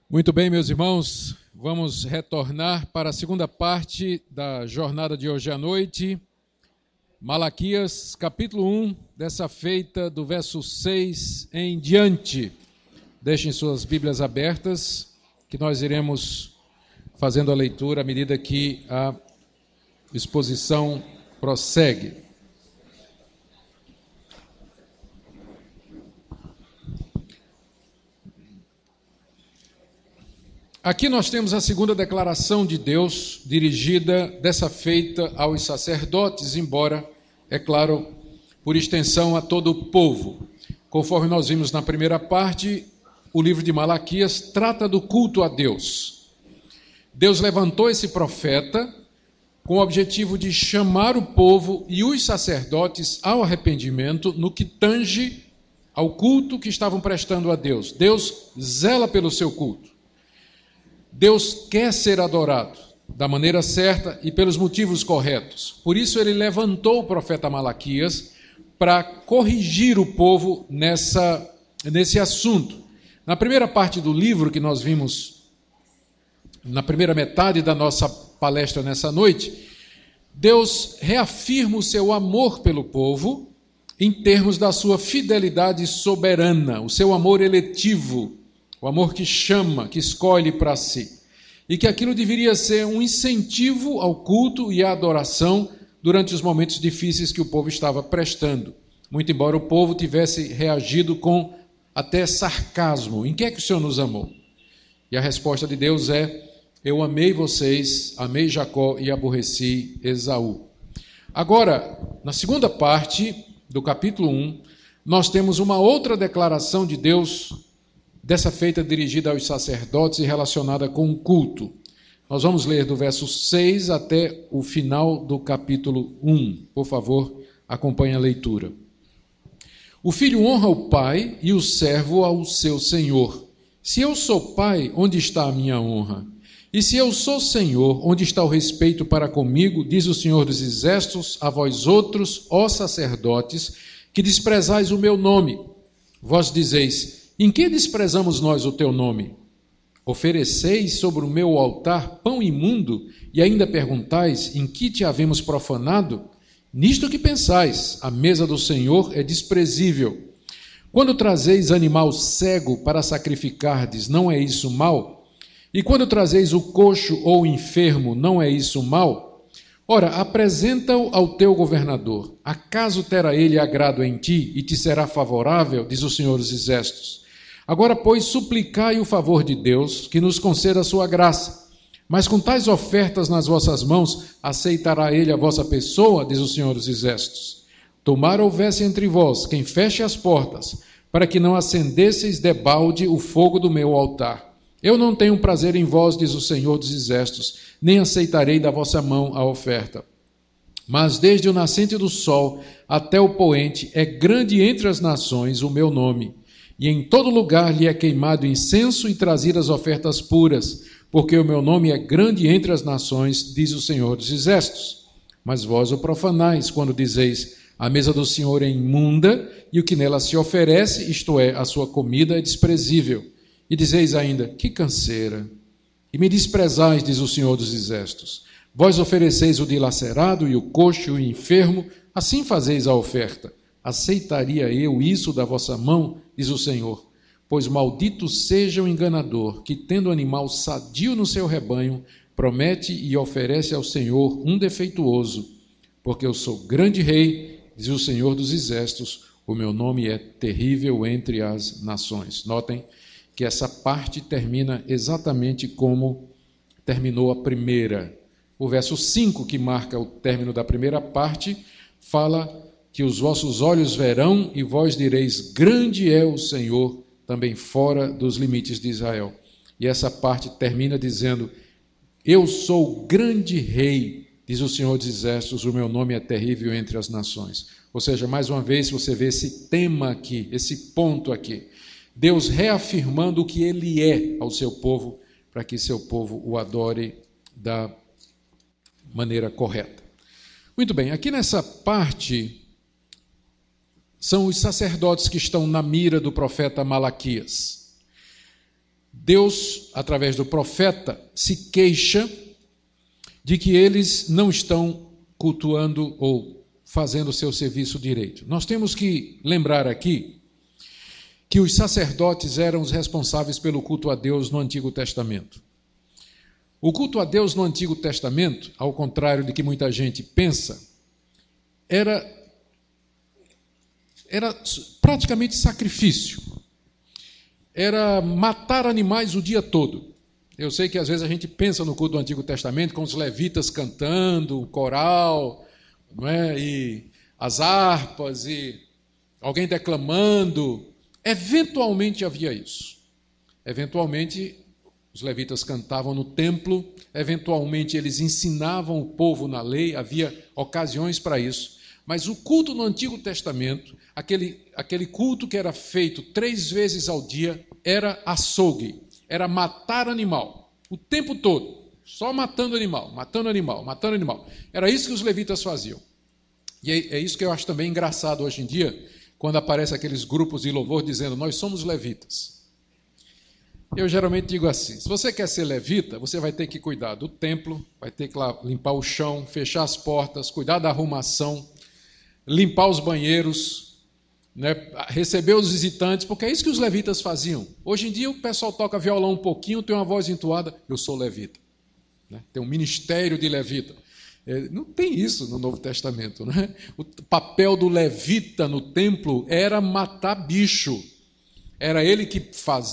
Muito bem, meus irmãos, vamos retornar para a segunda parte da jornada de hoje à noite. Malaquias, capítulo 1, dessa feita do verso 6 em diante. Deixem suas Bíblias abertas, que nós iremos fazendo a leitura à medida que a exposição prossegue. Aqui nós temos a segunda declaração de Deus, dirigida dessa feita aos sacerdotes, embora, é claro, por extensão a todo o povo. Conforme nós vimos na primeira parte, o livro de Malaquias trata do culto a Deus. Deus levantou esse profeta com o objetivo de chamar o povo e os sacerdotes ao arrependimento no que tange ao culto que estavam prestando a Deus. Deus zela pelo seu culto. Deus quer ser adorado da maneira certa e pelos motivos corretos. Por isso ele levantou o profeta Malaquias para corrigir o povo nesse assunto. Na primeira parte do livro que nós vimos, na primeira metade da nossa palestra nessa noite, Deus reafirma o seu amor pelo povo em termos da sua fidelidade soberana, o seu amor eletivo, o amor que chama, que escolhe para si. E que aquilo deveria ser um incentivo ao culto e à adoração durante os momentos difíceis que o povo estava prestando. Muito embora o povo tivesse reagido com até sarcasmo. Em que é que o Senhor nos amou? E a resposta de Deus é: eu amei vocês, amei Jacó e aborreci Esaú. Agora, na segunda parte do capítulo 1, nós temos uma outra declaração de Deus, dessa feita dirigida aos sacerdotes e relacionada com o culto. Nós vamos ler do verso 6 até o final do capítulo 1. Por favor, acompanhe a leitura. O filho honra o pai e o servo ao seu senhor. Se eu sou pai, onde está a minha honra? E se eu sou senhor, onde está o respeito para comigo? Diz o Senhor dos Exércitos a vós outros, ó sacerdotes, que desprezais o meu nome. Vós dizeis: em que desprezamos nós o teu nome? Ofereceis sobre o meu altar pão imundo e ainda perguntais: em que te havemos profanado? Nisto que pensais, a mesa do Senhor é desprezível. Quando trazeis animal cego para sacrificardes, não é isso mal? E quando trazeis o coxo ou o enfermo, não é isso mal? Ora, apresenta-o ao teu governador. Acaso terá ele agrado em ti e te será favorável? Diz o Senhor dos Exércitos. Agora, pois, suplicai o favor de Deus, que nos conceda a sua graça. Mas com tais ofertas nas vossas mãos, aceitará ele a vossa pessoa, diz o Senhor dos Exércitos. Tomara houvesse entre vós quem feche as portas, para que não acendesseis debalde o fogo do meu altar. Eu não tenho prazer em vós, diz o Senhor dos Exércitos, nem aceitarei da vossa mão a oferta. Mas desde o nascente do sol até o poente, é grande entre as nações o meu nome. E em todo lugar lhe é queimado incenso e trazidas ofertas puras, porque o meu nome é grande entre as nações, diz o Senhor dos Exércitos. Mas vós o profanais, quando dizeis: a mesa do Senhor é imunda, e o que nela se oferece, isto é, a sua comida, é desprezível. E dizeis ainda: que canseira! E me desprezais, diz o Senhor dos Exércitos. Vós ofereceis o dilacerado e o coxo e o enfermo, assim fazeis a oferta. Aceitaria eu isso da vossa mão, diz o Senhor? Pois maldito seja o enganador, que tendo animal sadio no seu rebanho, promete e oferece ao Senhor um defeituoso. Porque eu sou grande rei, diz o Senhor dos Exércitos, o meu nome é terrível entre as nações. Notem que essa parte termina exatamente como terminou a primeira. O verso 5, que marca o término da primeira parte, fala que os vossos olhos verão e vós direis: grande é o Senhor, também fora dos limites de Israel. E essa parte termina dizendo: eu sou grande rei, diz o Senhor dos Exércitos, o meu nome é terrível entre as nações. Ou seja, mais uma vez você vê esse tema aqui, esse ponto aqui. Deus reafirmando o que ele é ao seu povo, para que seu povo o adore da maneira correta. Muito bem, aqui nessa parte são os sacerdotes que estão na mira do profeta Malaquias. Deus, através do profeta, se queixa de que eles não estão cultuando ou fazendo o seu serviço direito. Nós temos que lembrar aqui que os sacerdotes eram os responsáveis pelo culto a Deus no Antigo Testamento. O culto a Deus no Antigo Testamento, ao contrário de que muita gente pensa, era praticamente sacrifício. Era matar animais o dia todo. Eu sei que às vezes a gente pensa no culto do Antigo Testamento com os levitas cantando, o coral, não é? E as harpas, e alguém declamando. Eventualmente havia isso. Eventualmente os levitas cantavam no templo, eventualmente eles ensinavam o povo na lei, havia ocasiões para isso. Mas o culto no Antigo Testamento, aquele culto que era feito 3 vezes ao dia, era açougue, era matar animal, o tempo todo, só matando animal, matando animal, matando animal. Era isso que os levitas faziam. E é isso que eu acho também engraçado hoje em dia, quando aparecem aqueles grupos de louvor dizendo, nós somos levitas. Eu geralmente digo assim, se você quer ser levita, você vai ter que cuidar do templo, vai ter que limpar o chão, fechar as portas, cuidar da arrumação, limpar os banheiros, né, receber os visitantes, porque é isso que os levitas faziam. Hoje em dia o pessoal toca violão um pouquinho, tem uma voz entoada, eu sou levita. Né? Tem um ministério de levita. Não tem isso no Novo Testamento. Né? O papel do levita no templo era matar bicho. Era ele que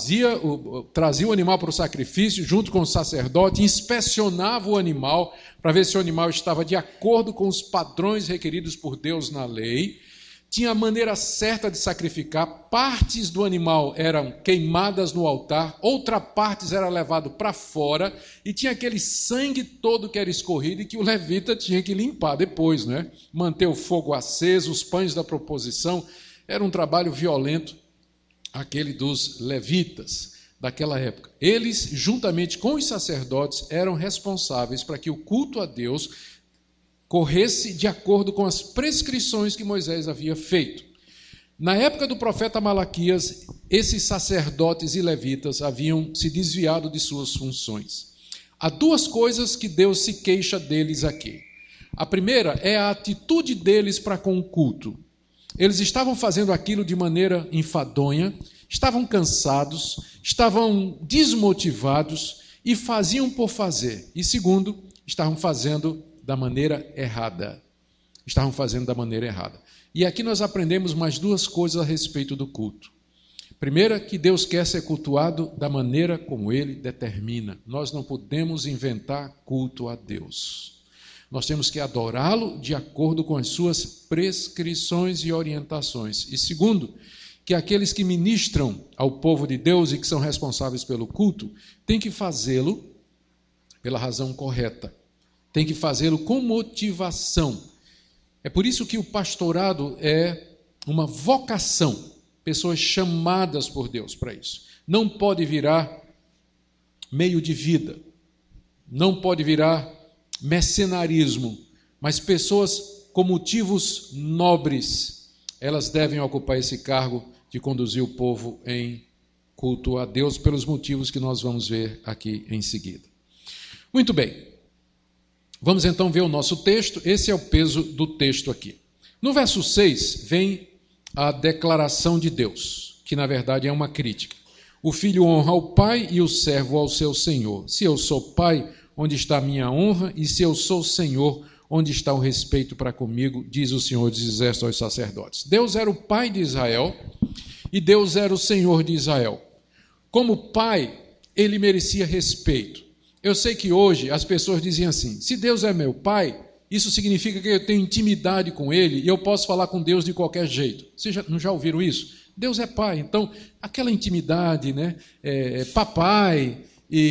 trazia o animal para o sacrifício, junto com o sacerdote, inspecionava o animal para ver se o animal estava de acordo com os padrões requeridos por Deus na lei. Tinha a maneira certa de sacrificar, partes do animal eram queimadas no altar, outra parte era levado para fora, e tinha aquele sangue todo que era escorrido e que o levita tinha que limpar depois, né? Manter o fogo aceso, os pães da proposição. Era um trabalho violento, aquele dos levitas daquela época. Eles, juntamente com os sacerdotes, eram responsáveis para que o culto a Deus corresse de acordo com as prescrições que Moisés havia feito. Na época do profeta Malaquias, esses sacerdotes e levitas haviam se desviado de suas funções. Há 2 coisas que Deus se queixa deles aqui. A primeira é a atitude deles para com o culto. Eles estavam fazendo aquilo de maneira enfadonha, estavam cansados, estavam desmotivados e faziam por fazer. E segundo, estavam fazendo da maneira errada. Estavam fazendo da maneira errada. E aqui nós aprendemos mais 2 coisas a respeito do culto. Primeira, que Deus quer ser cultuado da maneira como Ele determina. Nós não podemos inventar culto a Deus. Nós temos que adorá-lo de acordo com as suas prescrições e orientações. E segundo, que aqueles que ministram ao povo de Deus e que são responsáveis pelo culto, têm que fazê-lo pela razão correta. Tem que fazê-lo com motivação. É por isso que o pastorado é uma vocação, pessoas chamadas por Deus para isso. Não pode virar meio de vida, não pode virar mercenarismo, mas pessoas com motivos nobres, elas devem ocupar esse cargo de conduzir o povo em culto a Deus, pelos motivos que nós vamos ver aqui em seguida. Muito bem. Vamos então ver o nosso texto, esse é o peso do texto aqui. No verso 6 vem a declaração de Deus, que na verdade é uma crítica. O filho honra ao pai e o servo ao seu senhor. Se eu sou pai, onde está a minha honra? E se eu sou senhor, onde está o respeito para comigo? Diz o Senhor dos Exércitos aos sacerdotes. Deus era o pai de Israel e Deus era o senhor de Israel. Como pai, ele merecia respeito. Eu sei que hoje as pessoas dizem assim, se Deus é meu pai, isso significa que eu tenho intimidade com ele e eu posso falar com Deus de qualquer jeito. Vocês não já ouviram isso? Deus é pai, então aquela intimidade, né? Papai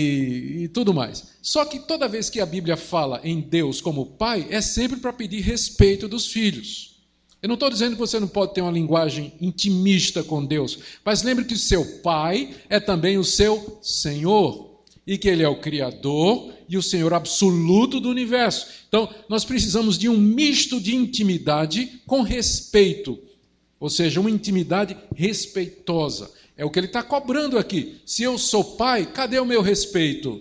e tudo mais. Só que toda vez que a Bíblia fala em Deus como pai, é sempre para pedir respeito dos filhos. Eu não estou dizendo que você não pode ter uma linguagem intimista com Deus, mas lembre que o seu pai é também o seu Senhor. E que Ele é o Criador e o Senhor absoluto do universo. Então, nós precisamos de um misto de intimidade com respeito, ou seja, uma intimidade respeitosa. É o que ele está cobrando aqui. Se eu sou pai, cadê o meu respeito?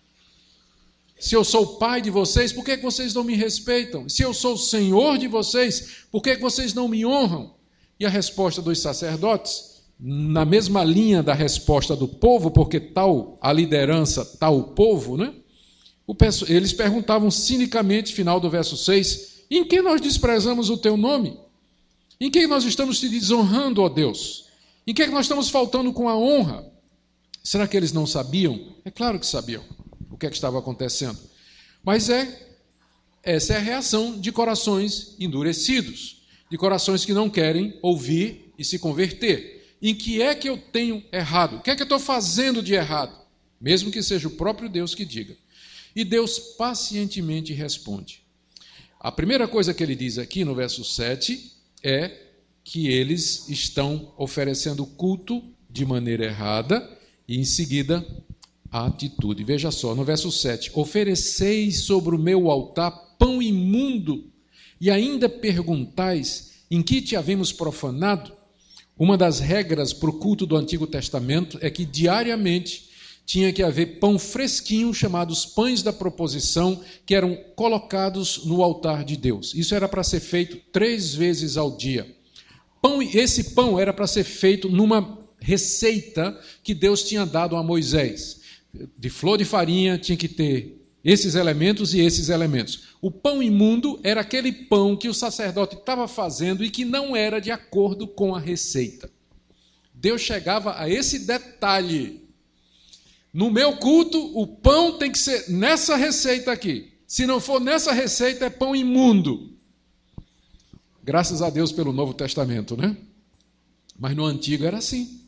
Se eu sou pai de vocês, por que vocês não me respeitam? Se eu sou o senhor de vocês, por que vocês não me honram? E a resposta dos sacerdotes, na mesma linha da resposta do povo, porque tal a liderança, tal o povo, né? Eles perguntavam cinicamente, final do verso 6, em que nós desprezamos o teu nome? Em que nós estamos te desonrando, ó Deus? Em que nós estamos faltando com a honra? Será que eles não sabiam? É claro que sabiam o que estava acontecendo. Mas essa é a reação de corações endurecidos, de corações que não querem ouvir e se converter. Em que é que eu tenho errado? O que é que eu estou fazendo de errado? Mesmo que seja o próprio Deus que diga. E Deus pacientemente responde. A primeira coisa que ele diz aqui no verso 7 é que eles estão oferecendo culto de maneira errada e, em seguida, a atitude. Veja só, no verso 7, ofereceis sobre o meu altar pão imundo e ainda perguntais em que te havemos profanado? Uma das regras para o culto do Antigo Testamento é que diariamente tinha que haver pão fresquinho, chamados pães da proposição, que eram colocados no altar de Deus. Isso era para ser feito 3 vezes ao dia. Esse pão era para ser feito numa receita que Deus tinha dado a Moisés. De flor de farinha tinha que ter esses elementos e esses elementos. O pão imundo era aquele pão que o sacerdote estava fazendo e que não era de acordo com a receita. Deus chegava a esse detalhe. No meu culto, o pão tem que ser nessa receita aqui. Se não for nessa receita, é pão imundo. Graças a Deus pelo Novo Testamento, né? Mas no Antigo era assim.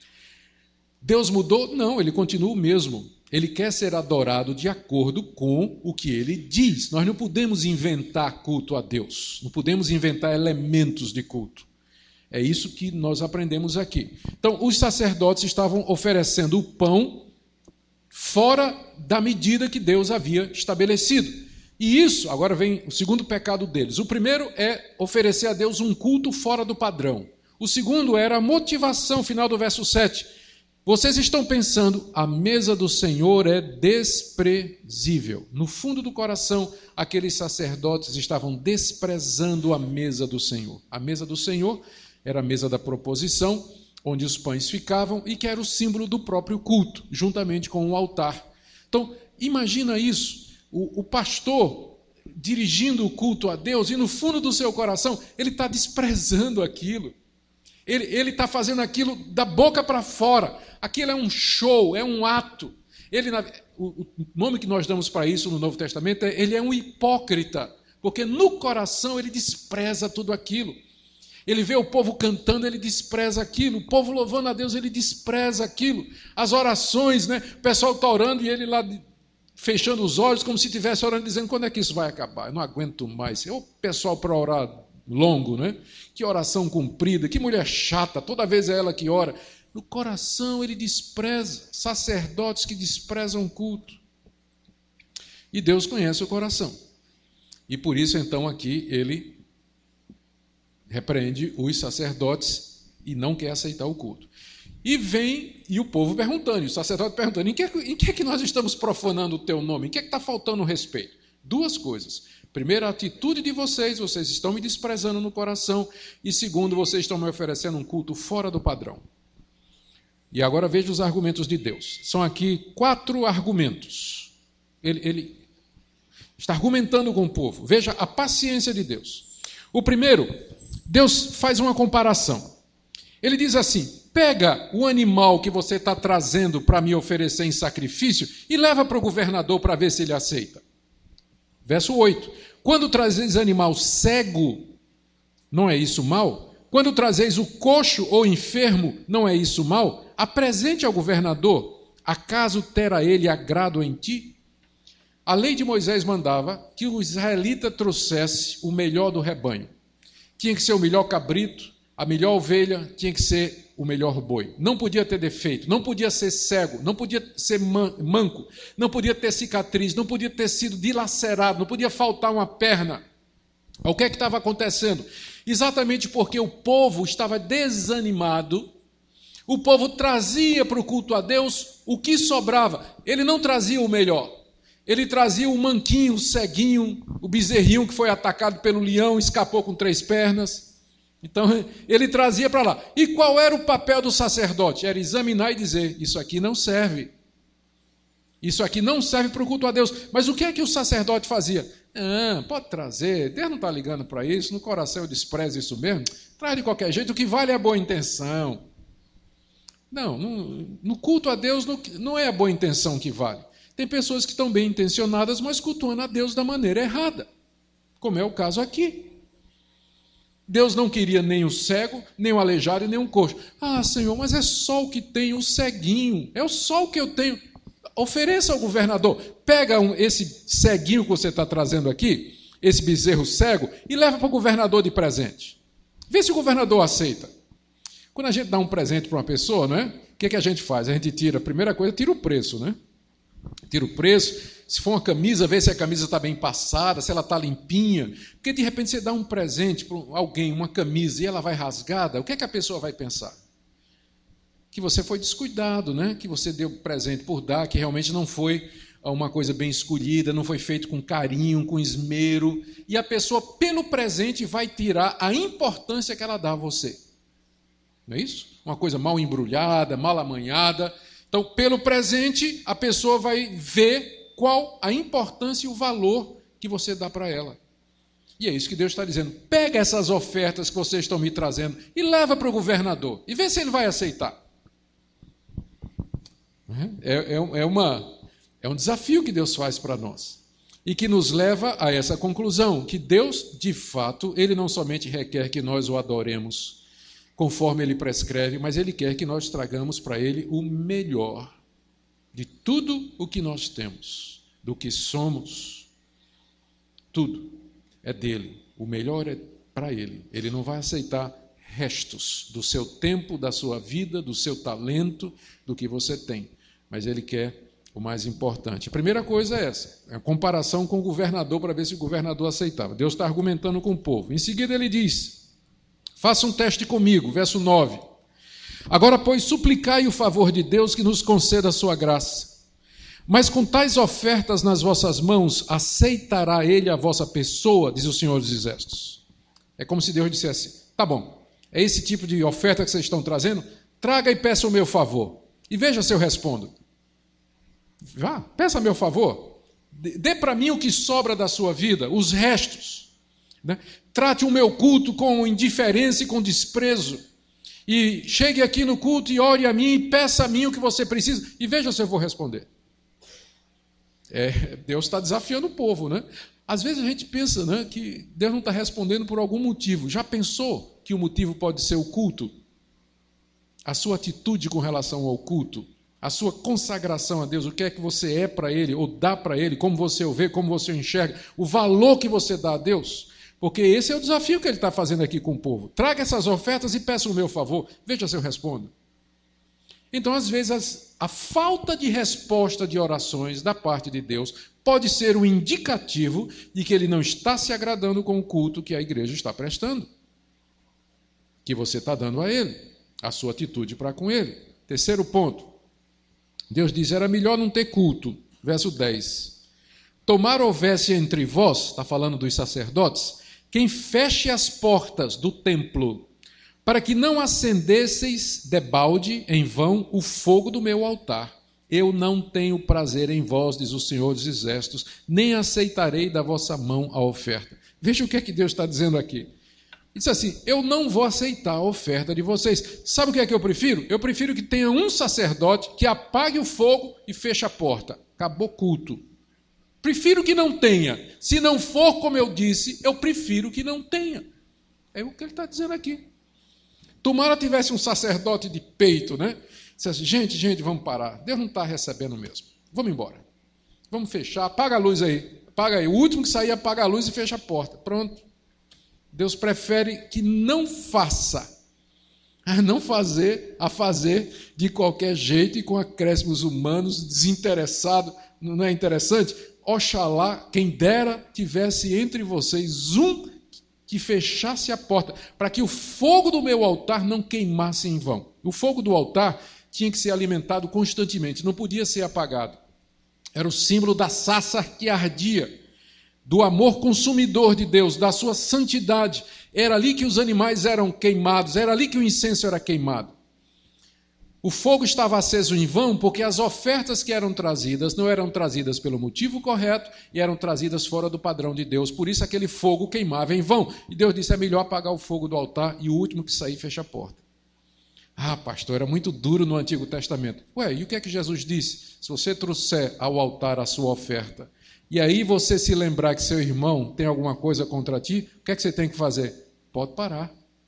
Deus mudou? Não, ele continua o mesmo. Ele quer ser adorado de acordo com o que ele diz. Nós não podemos inventar culto a Deus. Não podemos inventar elementos de culto. É isso que nós aprendemos aqui. Então, os sacerdotes estavam oferecendo o pão fora da medida que Deus havia estabelecido. E isso, agora vem o segundo pecado deles. O primeiro é oferecer a Deus um culto fora do padrão. O segundo era a motivação, final do verso 7. Vocês estão pensando, a mesa do Senhor é desprezível. No fundo do coração, aqueles sacerdotes estavam desprezando a mesa do Senhor. A mesa do Senhor era a mesa da proposição, onde os pães ficavam e que era o símbolo do próprio culto, juntamente com o altar. Então, imagina isso, o pastor dirigindo o culto a Deus e no fundo do seu coração ele está desprezando aquilo. Ele está fazendo aquilo da boca para fora. Aquilo é um show, é um ato. O nome que nós damos para isso no Novo Testamento é ele é um hipócrita, porque no coração ele despreza tudo aquilo. Ele vê o povo cantando, ele despreza aquilo. O povo louvando a Deus, ele despreza aquilo. As orações, né? O pessoal está orando e ele lá fechando os olhos, como se estivesse orando, dizendo, quando é que isso vai acabar? Eu não aguento mais. É o pessoal para orar longo, né? Que oração comprida, que mulher chata, toda vez é ela que ora. No coração ele despreza, sacerdotes que desprezam o culto. E Deus conhece o coração. E por isso, então, aqui ele repreende os sacerdotes e não quer aceitar o culto. E o povo perguntando, e o sacerdote perguntando, em que é que nós estamos profanando o teu nome? Em que é que está faltando o respeito? 2 coisas. Primeiro, a atitude de vocês estão me desprezando no coração. E segundo, vocês estão me oferecendo um culto fora do padrão. E agora veja os argumentos de Deus. São aqui 4 argumentos. Ele está argumentando com o povo. Veja a paciência de Deus. O primeiro, Deus faz uma comparação. Ele diz assim, pega o animal que você está trazendo para me oferecer em sacrifício e leva para o governador para ver se ele aceita. Verso 8, quando trazeis animal cego, não é isso mal? Quando trazeis o coxo ou enfermo, não é isso mal? Apresente ao governador, acaso terá ele agrado em ti? A lei de Moisés mandava que o israelita trouxesse o melhor do rebanho. Tinha que ser o melhor cabrito, a melhor ovelha, tinha que ser o melhor boi. Não podia ter defeito, não podia ser cego, não podia ser manco, não podia ter cicatriz, não podia ter sido dilacerado, não podia faltar uma perna. O que é que estava acontecendo? Exatamente porque o povo estava desanimado, O povo trazia para o culto a Deus o que sobrava. Ele não trazia o melhor. Ele trazia o manquinho, o ceguinho, o bezerrinho que foi atacado pelo leão, escapou com 3 pernas. Então, ele trazia para lá. E qual era o papel do sacerdote? Era examinar e dizer, isso aqui não serve. Isso aqui não serve para o culto a Deus. Mas o que é que o sacerdote fazia? Pode trazer, Deus não está ligando para isso, no coração eu desprezo isso mesmo. Traz de qualquer jeito, o que vale é a boa intenção. Não, no culto a Deus não é a boa intenção que vale. Tem pessoas que estão bem intencionadas, mas cultuando a Deus da maneira errada, como é o caso aqui. Deus não queria nem o cego, nem o aleijado e nem o coxo. Senhor, mas é só o que tem, o ceguinho, é só o que eu tenho. Ofereça ao governador, pega esse ceguinho que você está trazendo aqui, esse bezerro cego, e leva para o governador de presente. Vê se o governador aceita. Quando a gente dá um presente para uma pessoa, não é? O que a gente faz? A gente tira, a primeira coisa, tira o preço, né? Tira o preço, se for uma camisa, vê se a camisa está bem passada, se ela está limpinha, porque de repente você dá um presente para alguém, uma camisa, e ela vai rasgada, o que a pessoa vai pensar? Que você foi descuidado, né? Que você deu presente por dar, que realmente não foi uma coisa bem escolhida, não foi feito com carinho, com esmero, e a pessoa, pelo presente, vai tirar a importância que ela dá a você. Não é isso? Uma coisa mal embrulhada, mal amanhada. Então, pelo presente, a pessoa vai ver qual a importância e o valor que você dá para ela. E é isso que Deus está dizendo. Pega essas ofertas que vocês estão me trazendo e leva para o governador e vê se ele vai aceitar. É um desafio que Deus faz para nós e que nos leva a essa conclusão, que Deus, de fato, Ele não somente requer que nós o adoremos conforme Ele prescreve, mas Ele quer que nós tragamos para Ele o melhor de tudo o que nós temos, do que somos. Tudo é dele, o melhor é para Ele. Ele não vai aceitar restos do seu tempo, da sua vida, do seu talento, do que você tem, mas Ele quer o mais importante. A primeira coisa é essa, a comparação com o governador, para ver se o governador aceitava. Deus está argumentando com o povo. Em seguida ele diz, faça um teste comigo, verso 9. Agora, pois, suplicai o favor de Deus que nos conceda a sua graça. Mas com tais ofertas nas vossas mãos, aceitará Ele a vossa pessoa, diz o Senhor dos Exércitos. É como se Deus dissesse, tá bom, é esse tipo de oferta que vocês estão trazendo? Traga e peça o meu favor. E veja se eu respondo. Vá, peça meu favor. Dê para mim o que sobra da sua vida, os restos. Né? Trate o meu culto com indiferença e com desprezo. E chegue aqui no culto e ore a mim e peça a mim o que você precisa. E veja se eu vou responder. Deus está desafiando o povo, né? Às vezes a gente pensa, né, que Deus não está respondendo por algum motivo. Já pensou que o motivo pode ser o culto? A sua atitude com relação ao culto? A sua consagração a Deus? O que é que você é para Ele, ou dá para Ele? Como você o vê, como você o enxerga? O valor que você dá a Deus? Porque esse é o desafio que Ele está fazendo aqui com o povo. Traga essas ofertas e peça o meu favor. Veja se eu respondo. Então, às vezes, a falta de resposta de orações da parte de Deus pode ser um indicativo de que Ele não está se agradando com o culto que a igreja está prestando, que você está dando a Ele, a sua atitude para com Ele. Terceiro ponto, Deus diz, era melhor não ter culto. Verso 10. Tomar houvesse entre vós, está falando dos sacerdotes, quem feche as portas do templo, para que não acendesseis debalde em vão o fogo do meu altar. Eu não tenho prazer em vós, diz o Senhor dos Exércitos, nem aceitarei da vossa mão a oferta. Veja o que é que Deus está dizendo aqui. Ele diz assim, eu não vou aceitar a oferta de vocês. Sabe o que é que eu prefiro? Eu prefiro que tenha um sacerdote que apague o fogo e feche a porta. Acabou culto. Prefiro que não tenha. Se não for como eu disse, eu prefiro que não tenha. É o que ele está dizendo aqui. Tomara tivesse um sacerdote de peito, né? Dissesse, gente, vamos parar. Deus não está recebendo mesmo. Vamos embora. Vamos fechar. Apaga a luz aí. Apaga aí. O último que sair, apaga a luz e fecha a porta. Pronto. Deus prefere que não faça. A não fazer, a fazer de qualquer jeito e com acréscimos humanos, desinteressado. Não é interessante? Oxalá, quem dera, tivesse entre vocês um que fechasse a porta, para que o fogo do meu altar não queimasse em vão. O fogo do altar tinha que ser alimentado constantemente, não podia ser apagado. Era o símbolo da sarça que ardia, do amor consumidor de Deus, da sua santidade. Era ali que os animais eram queimados, era ali que o incenso era queimado. O fogo estava aceso em vão porque as ofertas que eram trazidas não eram trazidas pelo motivo correto e eram trazidas fora do padrão de Deus. Por isso aquele fogo queimava em vão. E Deus disse, é melhor apagar o fogo do altar e o último que sair fecha a porta. Ah, pastor, era muito duro no Antigo Testamento. Ué, e o que é que Jesus disse? Se você trouxer ao altar a sua oferta e aí você se lembrar que seu irmão tem alguma coisa contra ti, o que é que você tem que fazer? Pode parar.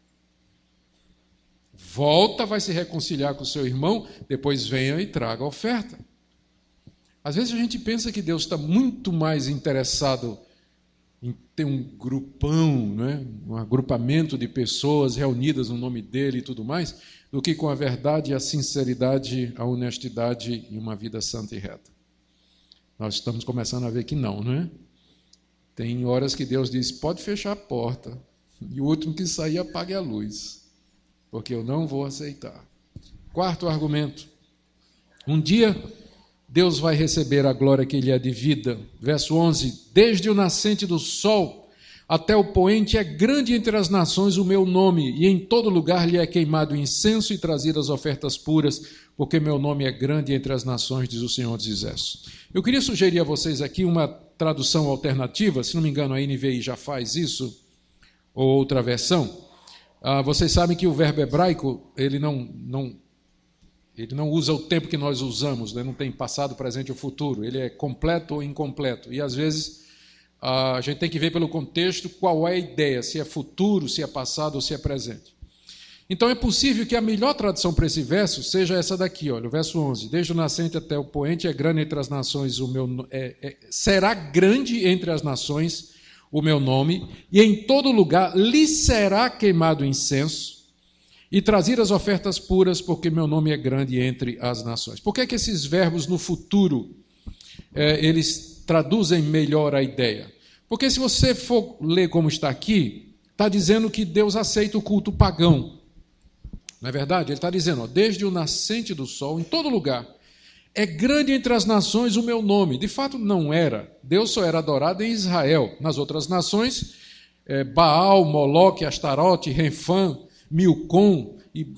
Volta, vai se reconciliar com o seu irmão, depois venha e traga a oferta. Às vezes a gente pensa que Deus está muito mais interessado em ter um grupão, né? Um agrupamento de pessoas reunidas no nome dele e tudo mais, do que com a verdade, a sinceridade, a honestidade e uma vida santa e reta. Nós estamos começando a ver que não, não é? Tem horas que Deus diz, pode fechar a porta, e o último que sair apague a luz, porque eu não vou aceitar. Quarto argumento. Um dia, Deus vai receber a glória que lhe é devida. Verso 11. Desde o nascente do sol até o poente é grande entre as nações o meu nome, e em todo lugar lhe é queimado incenso e trazidas ofertas puras, porque meu nome é grande entre as nações, diz o Senhor dos Exércitos. Eu queria sugerir a vocês aqui uma tradução alternativa, se não me engano a NVI já faz isso, ou outra versão. Vocês sabem que o verbo hebraico, ele não usa o tempo que nós usamos, né? Não tem passado, presente ou futuro, ele é completo ou incompleto. E às vezes a gente tem que ver pelo contexto qual é a ideia, se é futuro, se é passado ou se é presente. Então é possível que a melhor tradução para esse verso seja essa daqui, olha, o verso 11. Desde o nascente até o poente é grande entre as nações, será grande entre as nações o meu nome, e em todo lugar lhe será queimado incenso e trazidas ofertas puras, porque meu nome é grande entre as nações. Por que é que esses verbos no futuro, eles traduzem melhor a ideia? Porque se você for ler como está aqui, está dizendo que Deus aceita o culto pagão. Não é verdade? Ele está dizendo, desde o nascente do sol, em todo lugar, é grande entre as nações o meu nome. De fato, não era. Deus só era adorado em Israel. Nas outras nações, Baal, Moloque, Astarote, Renfã, Milcom e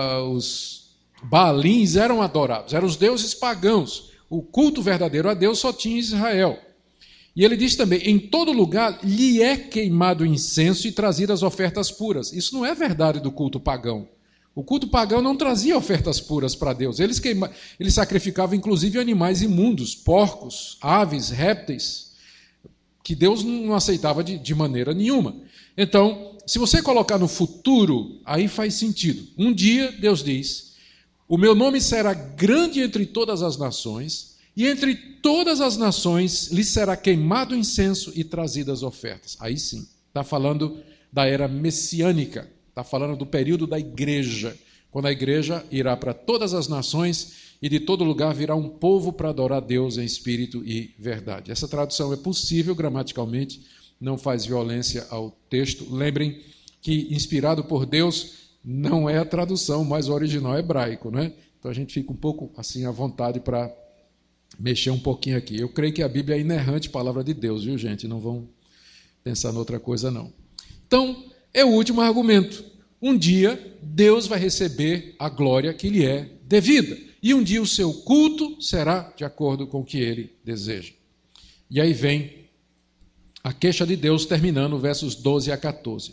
os Baalins eram adorados. Eram os deuses pagãos. O culto verdadeiro a Deus só tinha em Israel. E ele diz também, em todo lugar lhe é queimado incenso e trazidas ofertas puras. Isso não é verdade do culto pagão. O culto pagão não trazia ofertas puras para Deus. Eles sacrificavam, inclusive, animais imundos, porcos, aves, répteis, que Deus não aceitava de maneira nenhuma. Então, se você colocar no futuro, aí faz sentido. Um dia, Deus diz, o meu nome será grande entre todas as nações, e entre todas as nações lhe será queimado incenso e trazidas ofertas. Aí sim, está falando da era messiânica. Está falando do período da igreja, quando a igreja irá para todas as nações e de todo lugar virá um povo para adorar Deus em espírito e verdade. Essa tradução é possível gramaticalmente, não faz violência ao texto. Lembrem que, inspirado por Deus, não é a tradução, mas o original é hebraico, né? Então a gente fica um pouco assim à vontade para mexer um pouquinho aqui. Eu creio que a Bíblia é inerrante palavra de Deus, viu, gente? Não vão pensar noutra coisa, não. Então, é o último argumento. Um dia, Deus vai receber a glória que lhe é devida. E um dia o seu culto será de acordo com o que ele deseja. E aí vem a queixa de Deus, terminando versos 12 a 14.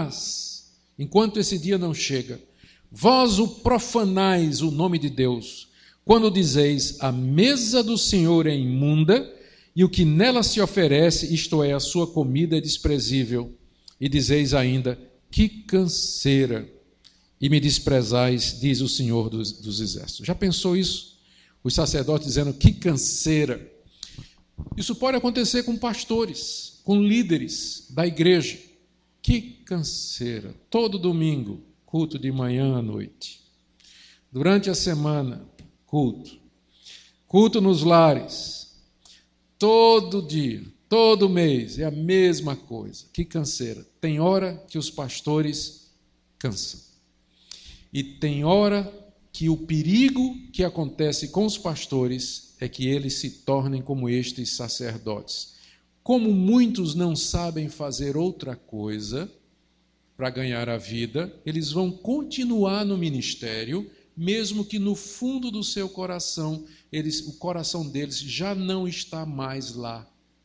Mas, enquanto esse dia não chega, vós o profanais o nome de Deus, quando dizeis, a mesa do Senhor é imunda, e o que nela se oferece, isto é, a sua comida é desprezível. E dizeis ainda, que canseira, e me desprezais, diz o Senhor dos Exércitos. Já pensou isso? Os sacerdotes dizendo, que canseira. Isso pode acontecer com pastores, com líderes da igreja. Que canseira. Todo domingo, culto de manhã à noite. Durante a semana, culto. Culto nos lares. Todo dia. Todo mês é a mesma coisa. Que canseira. Tem hora que os pastores cansam. E tem hora que o perigo que acontece com os pastores é que eles se tornem como estes sacerdotes. Como muitos não sabem fazer outra coisa para ganhar a vida, eles vão continuar no ministério, mesmo que no fundo do seu coração, o coração deles já não está mais lá.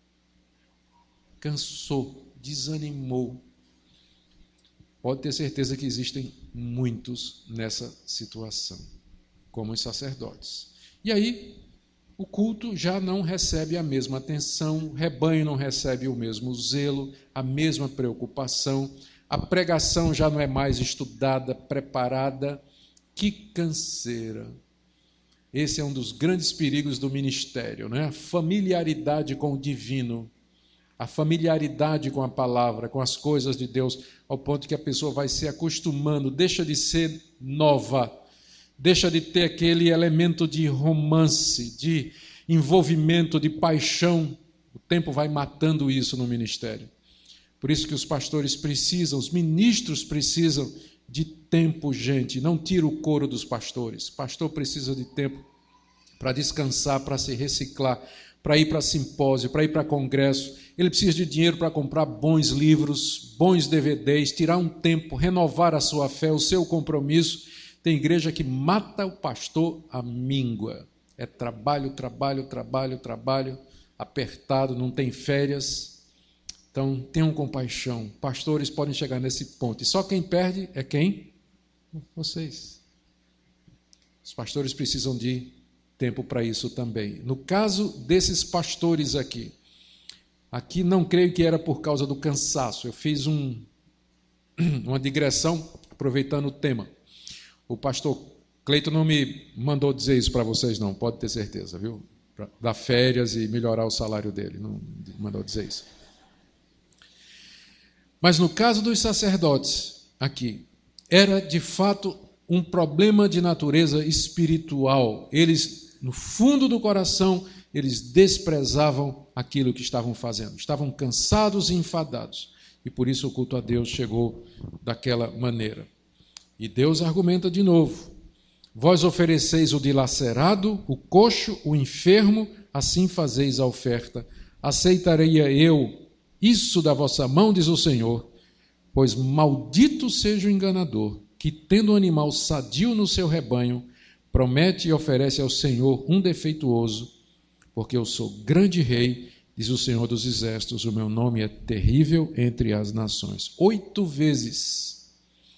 Cansou, desanimou. Pode ter certeza que existem muitos nessa situação, como os sacerdotes. E aí, o culto já não recebe a mesma atenção, o rebanho não recebe o mesmo zelo, a mesma preocupação, a pregação já não é mais estudada, preparada. Que canseira! Esse é um dos grandes perigos do ministério, né? A familiaridade com o divino, a familiaridade com a palavra, com as coisas de Deus, ao ponto que a pessoa vai se acostumando, deixa de ser nova, deixa de ter aquele elemento de romance, de envolvimento, de paixão. O tempo vai matando isso no ministério. Por isso que os pastores precisam, os ministros precisam de tempo, gente. Não tira o couro dos pastores. O pastor precisa de tempo para descansar, para se reciclar, para ir para simpósio, para ir para congresso. Ele precisa de dinheiro para comprar bons livros, bons DVDs, tirar um tempo, renovar a sua fé, o seu compromisso. Tem igreja que mata o pastor à míngua. É trabalho, trabalho, trabalho, trabalho, apertado, não tem férias. Então, tenham compaixão. Pastores podem chegar nesse ponto. E só quem perde é quem? Vocês. Os pastores precisam de tempo para isso também. No caso desses pastores aqui não creio que era por causa do cansaço. Eu fiz uma digressão, aproveitando o tema. O pastor Cleiton não me mandou dizer isso para vocês, não, pode ter certeza, viu? Para dar férias e melhorar o salário dele, não mandou dizer isso. Mas no caso dos sacerdotes aqui, era de fato um problema de natureza espiritual. Eles, no fundo do coração, eles desprezavam aquilo que estavam fazendo. Estavam cansados e enfadados. E por isso o culto a Deus chegou daquela maneira. E Deus argumenta de novo. Vós ofereceis o dilacerado, o coxo, o enfermo, assim fazeis a oferta. Aceitaria eu isso da vossa mão, diz o Senhor, pois maldito seja o enganador, que tendo um animal sadio no seu rebanho, promete e oferece ao Senhor um defeituoso, porque eu sou grande rei, diz o Senhor dos Exércitos, o meu nome é terrível entre as nações. 8 vezes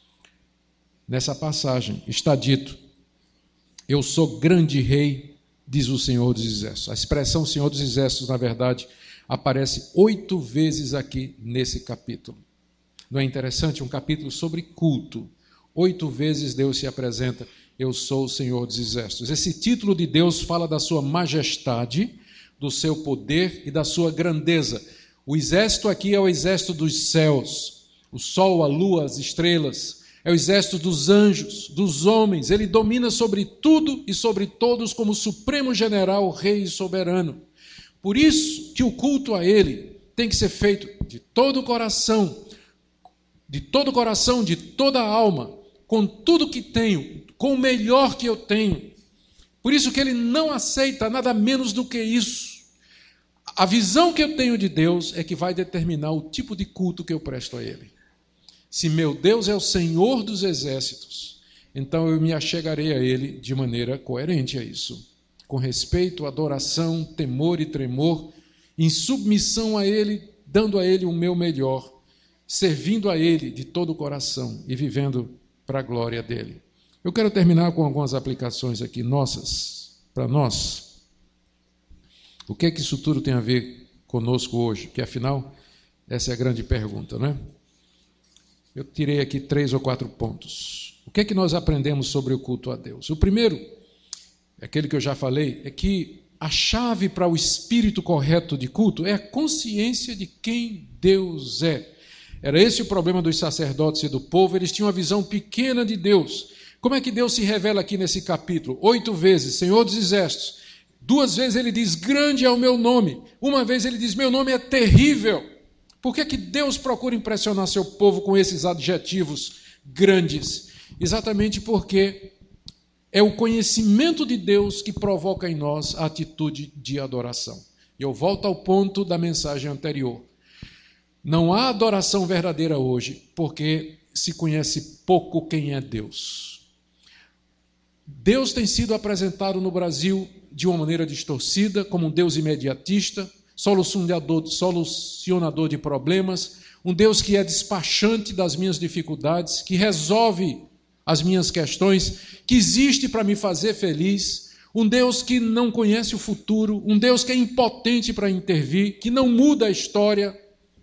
nessa passagem está dito, eu sou grande rei, diz o Senhor dos Exércitos. A expressão Senhor dos Exércitos, na verdade, aparece 8 vezes aqui nesse capítulo. Não é interessante? Um capítulo sobre culto. 8 vezes Deus se apresenta, eu sou o Senhor dos Exércitos. Esse título de Deus fala da sua majestade, do seu poder e da sua grandeza. O exército aqui é o exército dos céus, o sol, a lua, as estrelas, é o exército dos anjos, dos homens. Ele domina sobre tudo e sobre todos como supremo general, rei e soberano. Por isso que o culto a ele tem que ser feito de todo o coração, de toda a alma, com tudo que tenho, com o melhor que eu tenho. Por isso que ele não aceita nada menos do que isso. A visão que eu tenho de Deus é que vai determinar o tipo de culto que eu presto a ele. Se meu Deus é o Senhor dos Exércitos, então eu me achegarei a ele de maneira coerente a isso. Com respeito, adoração, temor e tremor, em submissão a ele, dando a ele o meu melhor, servindo a ele de todo o coração e vivendo para a glória dele. Eu quero terminar com algumas aplicações aqui nossas, para nós. O que é que isso tudo tem a ver conosco hoje? Que afinal, essa é a grande pergunta, não é? Eu tirei aqui 3 ou 4 pontos. O que é que nós aprendemos sobre o culto a Deus? O primeiro, aquele que eu já falei, é que a chave para o espírito correto de culto é a consciência de quem Deus é. Era esse o problema dos sacerdotes e do povo, eles tinham uma visão pequena de Deus. Como é que Deus se revela aqui nesse capítulo? 8 vezes, Senhor dos Exércitos. 2 vezes ele diz, grande é o meu nome. 1 vez ele diz, meu nome é terrível. Por que Deus procura impressionar seu povo com esses adjetivos grandes? exatamente porque é o conhecimento de Deus que provoca em nós a atitude de adoração. E eu volto ao ponto da mensagem anterior. Não há adoração verdadeira hoje, porque se conhece pouco quem é Deus. Deus tem sido apresentado no Brasil de uma maneira distorcida, como um Deus imediatista, solucionador de problemas, um Deus que é despachante das minhas dificuldades, que resolve as minhas questões, que existe para me fazer feliz, um Deus que não conhece o futuro, um Deus que é impotente para intervir, que não muda a história.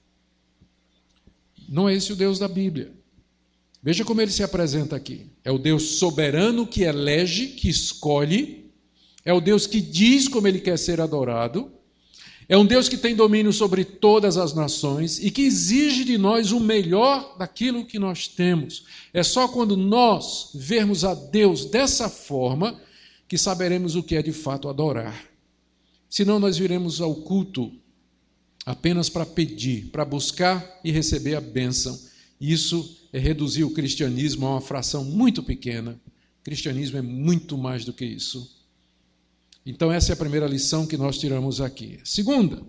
Não é esse o Deus da Bíblia. Veja como ele se apresenta aqui. É o Deus soberano que elege, que escolhe, é o Deus que diz como ele quer ser adorado, é um Deus que tem domínio sobre todas as nações e que exige de nós o melhor daquilo que nós temos. É só quando nós vermos a Deus dessa forma que saberemos o que é de fato adorar. Senão nós viremos ao culto apenas para pedir, para buscar e receber a bênção. Isso é reduzir o cristianismo a uma fração muito pequena. O cristianismo é muito mais do que isso. Então essa é a primeira lição que nós tiramos aqui. Segunda,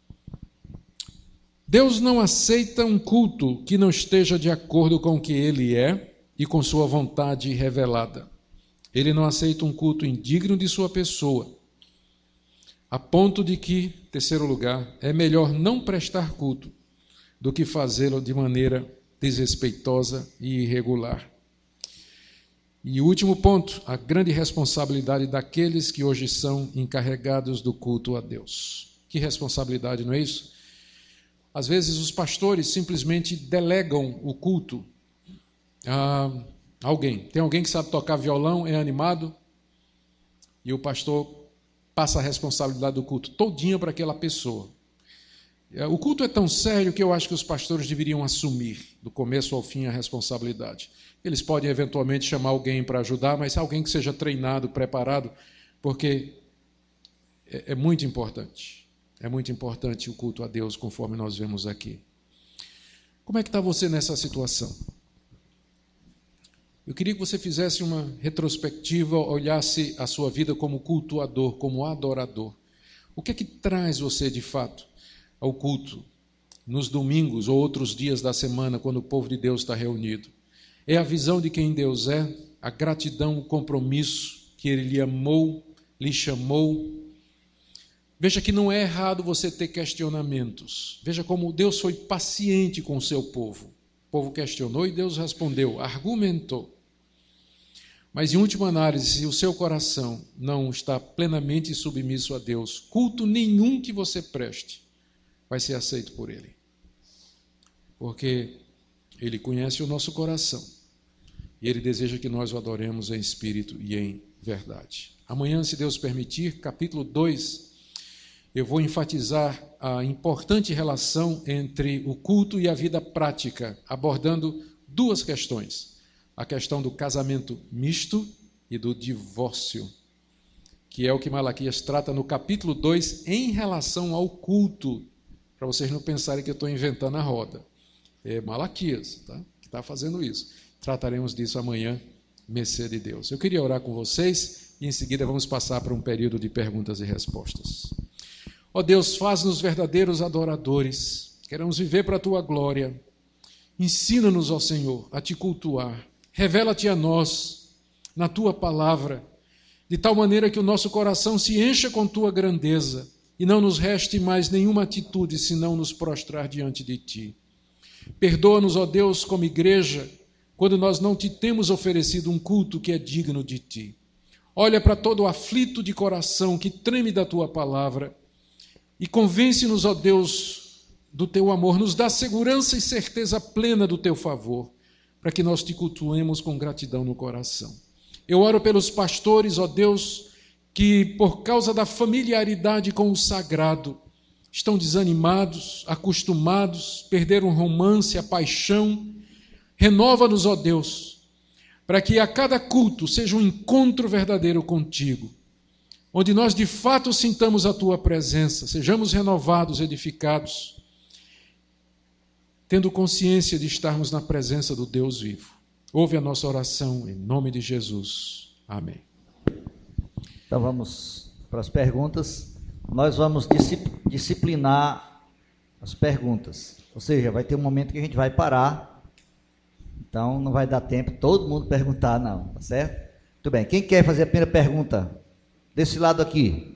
Deus não aceita um culto que não esteja de acordo com o que Ele é e com sua vontade revelada. Ele não aceita um culto indigno de sua pessoa, a ponto de que, terceiro lugar, é melhor não prestar culto do que fazê-lo de maneira desrespeitosa e irregular. E o último ponto, a grande responsabilidade daqueles que hoje são encarregados do culto a Deus. Que responsabilidade, não é isso? Às vezes os pastores simplesmente delegam o culto a alguém. Tem alguém que sabe tocar violão, é animado, e o pastor passa a responsabilidade do culto todinha para aquela pessoa. O culto é tão sério que eu acho que os pastores deveriam assumir, do começo ao fim, a responsabilidade. Eles podem eventualmente chamar alguém para ajudar, mas alguém que seja treinado, preparado, porque é muito importante. É muito importante o culto a Deus, conforme nós vemos aqui. Como é que está você nessa situação? Eu queria que você fizesse uma retrospectiva, olhasse a sua vida como cultuador, como adorador. O que é que traz você, de fato, ao culto, nos domingos ou outros dias da semana, quando o povo de Deus está reunido? É a visão de quem Deus é, a gratidão, o compromisso que Ele lhe amou, lhe chamou. Veja que não é errado você ter questionamentos. Veja como Deus foi paciente com o seu povo. O povo questionou e Deus respondeu, argumentou. Mas, em última análise, se o seu coração não está plenamente submisso a Deus, culto nenhum que você preste vai ser aceito por Ele. Porque Ele conhece o nosso coração e Ele deseja que nós o adoremos em espírito e em verdade. Amanhã, se Deus permitir, capítulo 2, eu vou enfatizar a importante relação entre o culto e a vida prática, abordando duas questões. A questão do casamento misto e do divórcio, que é o que Malaquias trata no capítulo 2 em relação ao culto, para vocês não pensarem que eu estou inventando a roda. É Malaquias, tá? Que está fazendo isso. Trataremos disso amanhã, mercê de Deus. Eu queria orar com vocês e em seguida vamos passar para um período de perguntas e respostas. Ó Deus, faz-nos verdadeiros adoradores, queremos viver para a Tua glória. Ensina-nos, ó Senhor, a Te cultuar. Revela-te a nós, na Tua palavra, de tal maneira que o nosso coração se encha com Tua grandeza e não nos reste mais nenhuma atitude senão nos prostrar diante de Ti. Perdoa-nos, ó Deus, como igreja, quando nós não Te temos oferecido um culto que é digno de Ti. Olha para todo o aflito de coração que treme da Tua palavra e convence-nos, ó Deus, do Teu amor. Nos dá segurança e certeza plena do Teu favor, para que nós Te cultuemos com gratidão no coração. Eu oro pelos pastores, ó Deus, que por causa da familiaridade com o sagrado, estão desanimados, acostumados, perderam o romance, a paixão. Renova-nos, ó Deus, para que a cada culto seja um encontro verdadeiro contigo, onde nós de fato sintamos a Tua presença, sejamos renovados, edificados, tendo consciência de estarmos na presença do Deus vivo. Ouve a nossa oração em nome de Jesus. Amém. Então vamos para as perguntas. Nós vamos disciplinar as perguntas. Ou seja, vai ter um momento que a gente vai parar. Então não vai dar tempo todo mundo perguntar, não. Tá certo? Muito bem. Quem quer fazer a primeira pergunta? Desse lado aqui.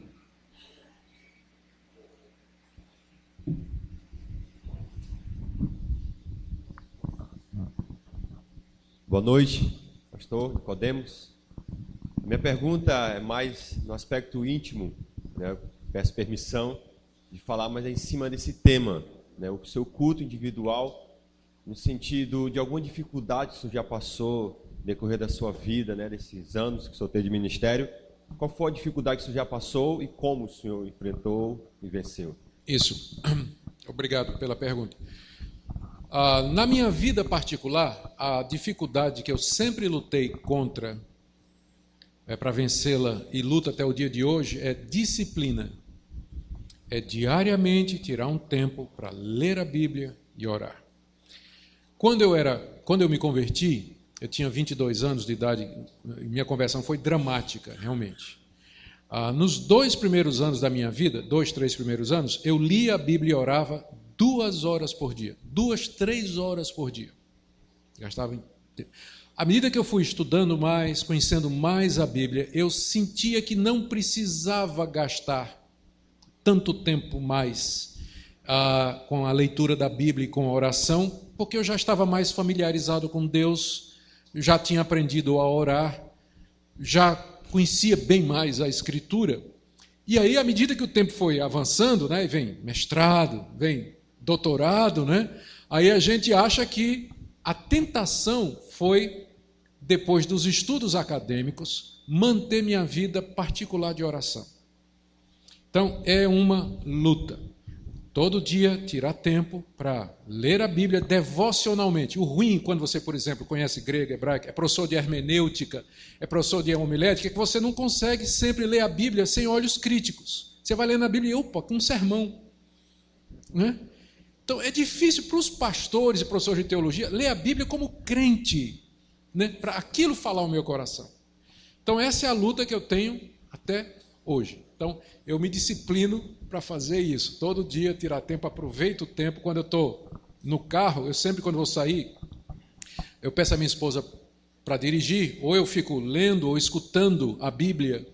Boa noite, pastor Nicodemos. Minha pergunta é mais no aspecto íntimo, né? Peço permissão de falar, mas é em cima desse tema, né? O seu culto individual, no sentido de alguma dificuldade que o senhor já passou no decorrer da sua vida, né? Desses anos que o senhor teve de ministério. Qual foi a dificuldade que o senhor já passou e como o senhor enfrentou e venceu? Isso. Obrigado pela pergunta. Na minha vida particular, a dificuldade que eu sempre lutei contra, para vencê-la e luto até o dia de hoje, é disciplina. É diariamente tirar um tempo para ler a Bíblia e orar. Quando eu me converti, eu tinha 22 anos de idade, minha conversão foi dramática, realmente. Nos 2 primeiros anos da minha vida, 2, 3 primeiros anos, eu lia a Bíblia e orava 2 horas por dia, 2, 3 horas por dia. Gastava. À medida que eu fui estudando mais, conhecendo mais a Bíblia, eu sentia que não precisava gastar tanto tempo mais com a leitura da Bíblia e com a oração, porque eu já estava mais familiarizado com Deus, já tinha aprendido a orar, já conhecia bem mais a Escritura. E aí, à medida que o tempo foi avançando, né, vem mestrado, vem doutorado, né, aí a gente acha que a tentação foi, depois dos estudos acadêmicos, manter minha vida particular de oração. Então, é uma luta. Todo dia tirar tempo para ler a Bíblia devocionalmente. O ruim, quando você, por exemplo, conhece grego, hebraico, é professor de hermenêutica, é professor de homilética, é que você não consegue sempre ler a Bíblia sem olhos críticos. Você vai lendo a Bíblia e, opa, com um sermão. Né? Então, é difícil para os pastores e professores de teologia ler a Bíblia como crente, né? Para aquilo falar o meu coração. Então, essa é a luta que eu tenho até hoje. Então, eu me disciplino para fazer isso. Todo dia, tirar tempo, aproveito o tempo. Quando eu estou no carro, eu sempre, quando vou sair, eu peço à minha esposa para dirigir, ou eu fico lendo ou escutando a Bíblia,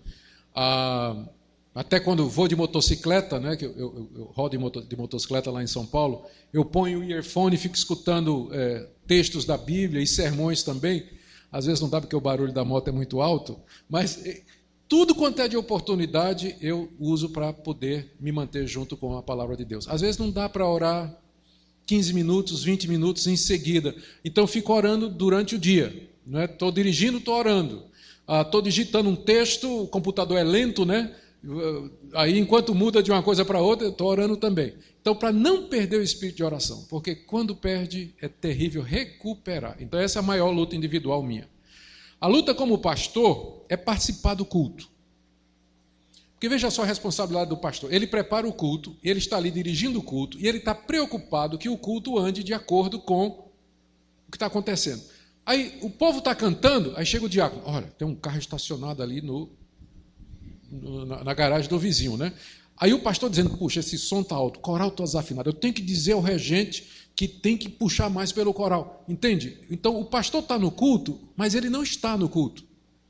até quando vou de motocicleta, né, que eu rodo de motocicleta lá em São Paulo, eu ponho o earphone e fico escutando textos da Bíblia e sermões também. Às vezes não dá porque o barulho da moto é muito alto, mas tudo quanto é de oportunidade eu uso para poder me manter junto com a palavra de Deus. Às vezes não dá para orar 15 minutos, 20 minutos em seguida. Então, fico orando durante o dia. Estou dirigindo, estou orando. Estou digitando um texto, o computador é lento, né? Aí, enquanto muda de uma coisa para outra, eu estou orando também. Então, para não perder o espírito de oração, porque quando perde, é terrível recuperar. Então, essa é a maior luta individual minha. A luta como pastor é participar do culto. Porque veja só a responsabilidade do pastor. Ele prepara o culto, ele está ali dirigindo o culto, e ele está preocupado que o culto ande de acordo com o que está acontecendo. Aí o povo está cantando, aí chega o diácono. Olha, tem um carro estacionado ali na garagem do vizinho, né? Aí o pastor dizendo, puxa, esse som está alto, o coral está desafinado. Eu tenho que dizer ao regente que tem que puxar mais pelo coral. Entende? Então o pastor está no culto, mas ele não está no culto.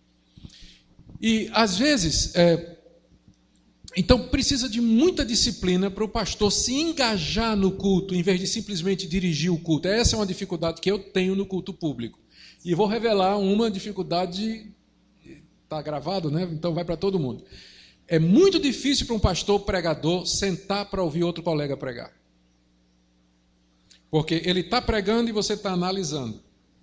E às vezes... Então, precisa de muita disciplina para o pastor se engajar no culto, em vez de simplesmente dirigir o culto. Essa é uma dificuldade que eu tenho no culto público. E vou revelar uma dificuldade, está gravado, né? Então vai para todo mundo. É muito difícil para um pastor pregador sentar para ouvir outro colega pregar. Porque ele está pregando e você está analisando.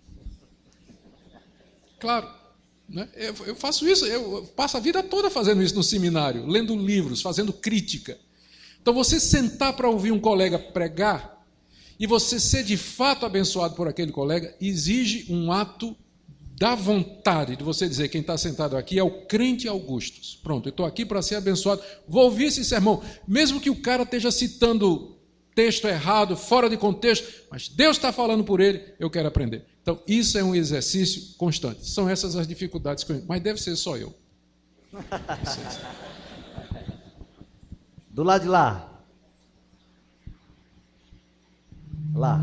Claro. Eu faço isso, eu passo a vida toda fazendo isso no seminário, lendo livros, fazendo crítica. Então, você sentar para ouvir um colega pregar e você ser de fato abençoado por aquele colega, exige um ato da vontade de você dizer, quem está sentado aqui é o crente Augustus. Pronto, eu estou aqui para ser abençoado, vou ouvir esse sermão, mesmo que o cara esteja citando texto errado, fora de contexto, mas Deus está falando por ele, eu quero aprender. Então, isso é um exercício constante. São essas as dificuldades que eu... Mas deve ser só eu. Do lado de lá. Lá.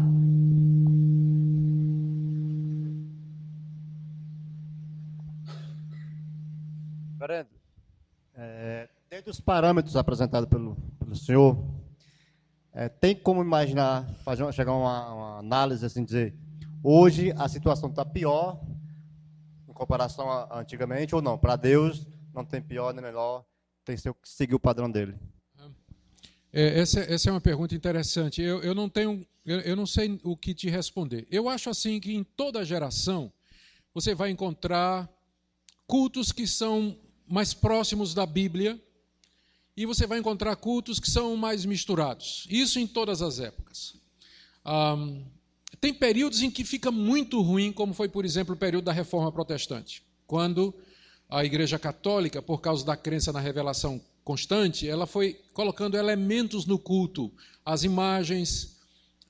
Reverendo, dentro dos parâmetros apresentados pelo senhor, tem como imaginar, chegar a uma análise, assim, dizer, hoje a situação está pior em comparação a antigamente ou não? Para Deus não tem pior nem melhor, tem que seguir o padrão dele. Essa é uma pergunta interessante. Eu não sei o que te responder. Eu acho assim que em toda geração você vai encontrar cultos que são mais próximos da Bíblia e você vai encontrar cultos que são mais misturados. Isso em todas as épocas. Tem períodos em que fica muito ruim, como foi, por exemplo, o período da Reforma Protestante, quando a Igreja Católica, por causa da crença na revelação constante, ela foi colocando elementos no culto, as imagens,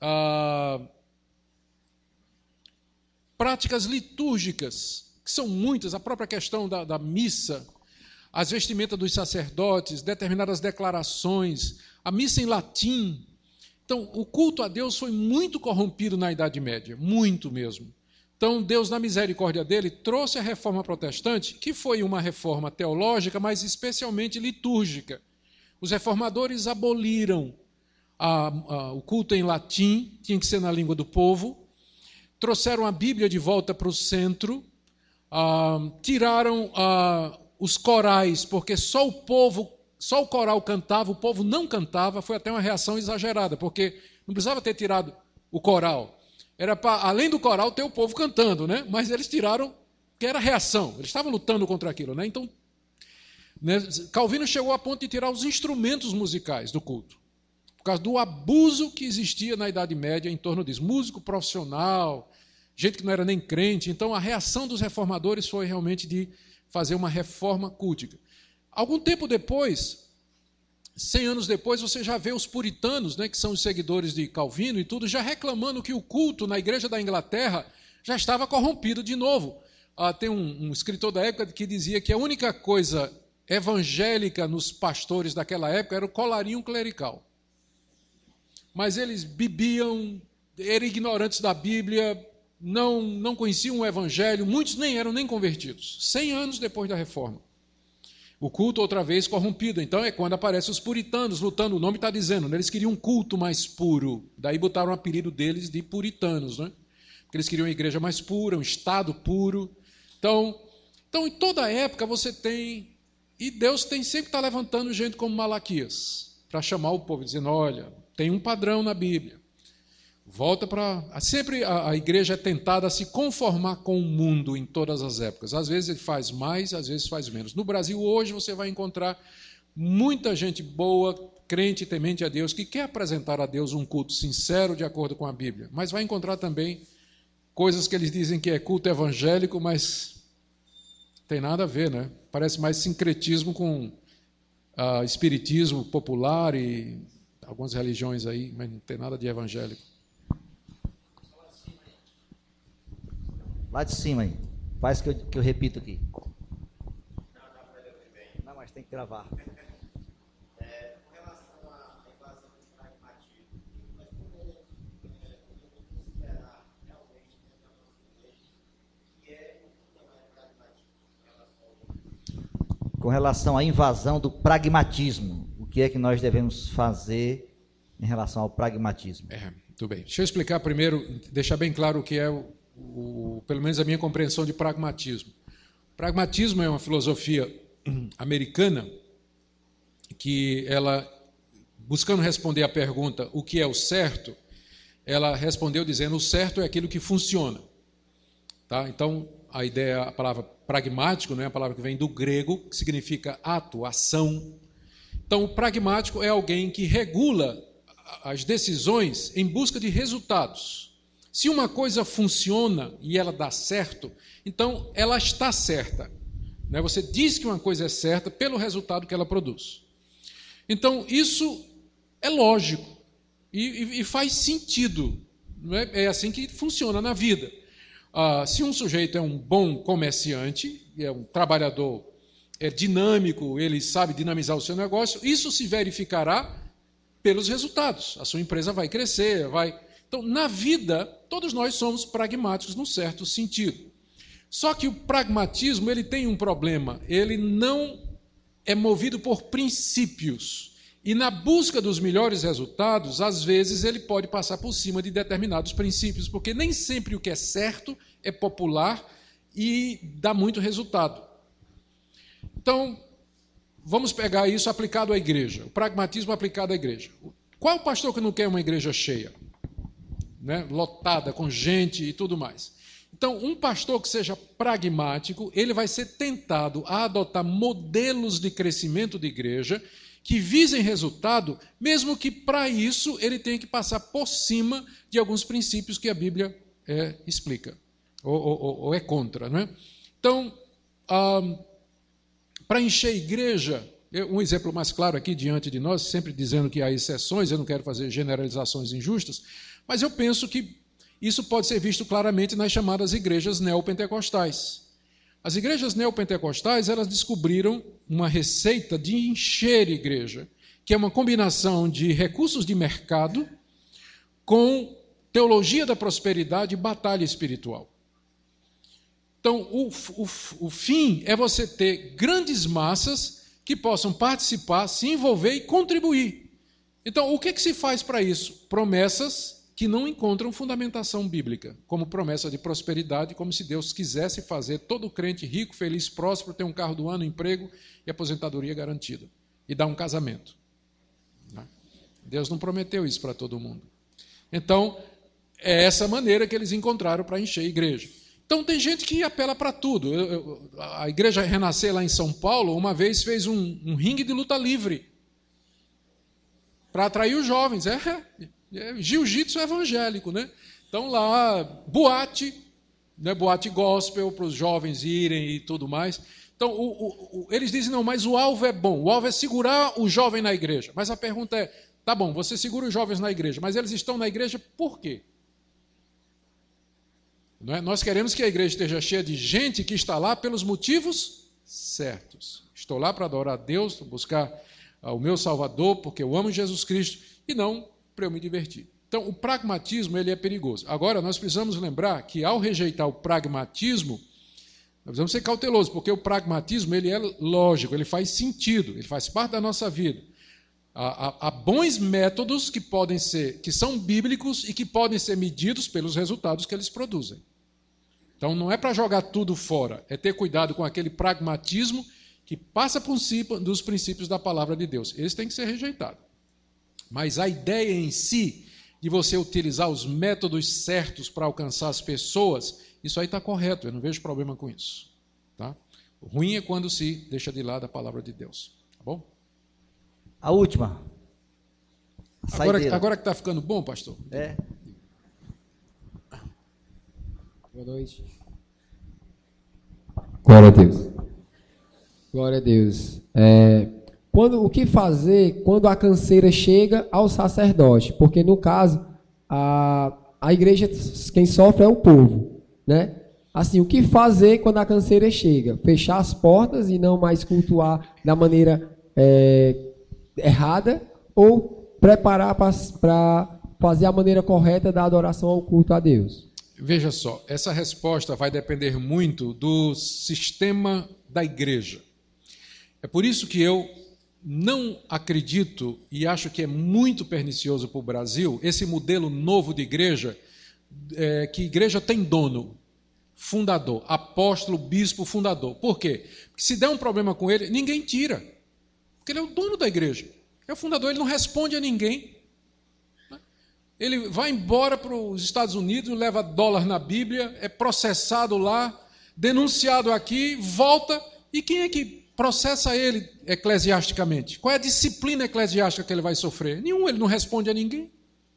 práticas litúrgicas, que são muitas, a própria questão da missa, as vestimentas dos sacerdotes, determinadas declarações, a missa em latim. Então, o culto a Deus foi muito corrompido na Idade Média, muito mesmo. Então, Deus, na misericórdia dele, trouxe a reforma protestante, que foi uma reforma teológica, mas especialmente litúrgica. Os reformadores aboliram o culto em latim, tinha que ser na língua do povo, trouxeram a Bíblia de volta para o centro, tiraram os corais, porque só o coral cantava, o povo não cantava, foi até uma reação exagerada, porque não precisava ter tirado o coral. Era para, além do coral, ter o povo cantando, né? Mas eles tiraram, que era reação, eles estavam lutando contra aquilo, né? Então, né, Calvino chegou a ponto de tirar os instrumentos musicais do culto, por causa do abuso que existia na Idade Média em torno disso. Músico profissional, gente que não era nem crente. Então, a reação dos reformadores foi realmente de fazer uma reforma cultica. Algum tempo depois, 100 anos depois, você já vê os puritanos, né, que são os seguidores de Calvino e tudo, já reclamando que o culto na igreja da Inglaterra já estava corrompido de novo. Tem um escritor da época que dizia que a única coisa evangélica nos pastores daquela época era o colarinho clerical. Mas eles bebiam, eram ignorantes da Bíblia, não conheciam o evangelho, muitos nem eram nem convertidos. 100 anos depois da reforma. O culto, outra vez, corrompido. Então, é quando aparecem os puritanos lutando. O nome está dizendo, né? Eles queriam um culto mais puro. Daí botaram o apelido deles de puritanos, né? Porque eles queriam uma igreja mais pura, um estado puro. Então em toda época você tem... E Deus sempre está levantando gente como Malaquias, para chamar o povo, dizendo, olha, tem um padrão na Bíblia. Volta para... Sempre a igreja é tentada a se conformar com o mundo em todas as épocas. Às vezes ele faz mais, às vezes faz menos. No Brasil, hoje, você vai encontrar muita gente boa, crente e temente a Deus, que quer apresentar a Deus um culto sincero de acordo com a Bíblia. Mas vai encontrar também coisas que eles dizem que é culto evangélico, mas tem nada a ver, né? Parece mais sincretismo com espiritismo popular e algumas religiões aí, mas não tem nada de evangélico. Lá de cima aí. Faz que eu repito aqui. Não, mas tem que gravar. Com relação à invasão do pragmatismo, nós podemos considerar realmente dentro da nossa igreja que o que não é pragmatismo em relação ao... Com relação à invasão do pragmatismo, o que é que nós devemos fazer em relação ao pragmatismo? Muito bem. Deixa eu explicar primeiro, deixar bem claro o que é pelo menos a minha compreensão de pragmatismo. Pragmatismo é uma filosofia americana que ela, buscando responder à pergunta o que é o certo, ela respondeu dizendo o certo é aquilo que funciona. Tá? Então, a palavra pragmático, não é a palavra que vem do grego, que significa ato, ação. Então, o pragmático é alguém que regula as decisões em busca de resultados. Se uma coisa funciona e ela dá certo, então ela está certa. Você diz que uma coisa é certa pelo resultado que ela produz. Então, isso é lógico e faz sentido. É assim que funciona na vida. Se um sujeito é um bom comerciante, é um trabalhador dinâmico, ele sabe dinamizar o seu negócio, isso se verificará pelos resultados. A sua empresa vai crescer, vai... Então, na vida, todos nós somos pragmáticos num certo sentido. Só que o pragmatismo ele tem um problema, ele não é movido por princípios. E na busca dos melhores resultados, às vezes ele pode passar por cima de determinados princípios, porque nem sempre o que é certo é popular e dá muito resultado. Então, vamos pegar isso aplicado à igreja, o pragmatismo aplicado à igreja. Qual é o pastor que não quer uma igreja cheia? Né? Lotada, com gente e tudo mais. Então, um pastor que seja pragmático, ele vai ser tentado a adotar modelos de crescimento de igreja que visem resultado, mesmo que para isso ele tenha que passar por cima de alguns princípios que a Bíblia explica, ou é contra. Não é? Então, para encher a igreja, um exemplo mais claro aqui diante de nós, sempre dizendo que há exceções, eu não quero fazer generalizações injustas, mas eu penso que isso pode ser visto claramente nas chamadas igrejas neopentecostais. As igrejas neopentecostais, elas descobriram uma receita de encher a igreja, que é uma combinação de recursos de mercado com teologia da prosperidade e batalha espiritual. Então, o fim é você ter grandes massas que possam participar, se envolver e contribuir. Então, o que se faz para isso? Promessas que não encontram fundamentação bíblica, como promessa de prosperidade, como se Deus quisesse fazer todo crente rico, feliz, próspero, ter um carro do ano, emprego e aposentadoria garantida, e dar um casamento. Deus não prometeu isso para todo mundo. Então, é essa maneira que eles encontraram para encher a igreja. Então, tem gente que apela para tudo. A igreja Renascer lá em São Paulo, uma vez fez um ringue de luta livre para atrair os jovens. Jiu-jitsu evangélico, né? Então lá, boate, né? Boate gospel para os jovens irem e tudo mais. Então, eles dizem, não, mas o alvo é bom, o alvo é segurar o jovem na igreja. Mas a pergunta é, tá bom, você segura os jovens na igreja, mas eles estão na igreja por quê? Não é? Nós queremos que a igreja esteja cheia de gente que está lá pelos motivos certos. Estou lá para adorar a Deus, para buscar o meu Salvador, porque eu amo Jesus Cristo, e não para eu me divertir. Então, o pragmatismo ele é perigoso. Agora, nós precisamos lembrar que, ao rejeitar o pragmatismo, nós precisamos ser cautelosos, porque o pragmatismo ele é lógico, ele faz sentido, ele faz parte da nossa vida. Há bons métodos que são bíblicos e que podem ser medidos pelos resultados que eles produzem. Então, não é para jogar tudo fora, é ter cuidado com aquele pragmatismo que passa por cima dos princípios da palavra de Deus. Esse tem que ser rejeitado. Mas a ideia em si, de você utilizar os métodos certos para alcançar as pessoas, isso aí está correto, eu não vejo problema com isso. Tá? O ruim é quando se deixa de lado a palavra de Deus. Tá bom? A última. Agora que está ficando bom, pastor? É. Boa noite. Glória a Deus. Glória a Deus. O que fazer quando a canseira chega ao sacerdote? Porque, no caso, a igreja, quem sofre é o povo, né? Assim, o que fazer quando a canseira chega? Fechar as portas e não mais cultuar da maneira errada, ou preparar para fazer a maneira correta da adoração ao culto a Deus? Veja só, essa resposta vai depender muito do sistema da igreja. É por isso que eu não acredito e acho que é muito pernicioso para o Brasil esse modelo novo de igreja, que igreja tem dono, fundador, apóstolo, bispo, fundador. Por quê? Porque se der um problema com ele, ninguém tira. Porque ele é o dono da igreja. É o fundador, ele não responde a ninguém. Ele vai embora para os Estados Unidos, leva dólar na Bíblia, é processado lá, denunciado aqui, volta, e quem é que processa ele eclesiasticamente? Qual é a disciplina eclesiástica que ele vai sofrer? Nenhum, ele não responde a ninguém.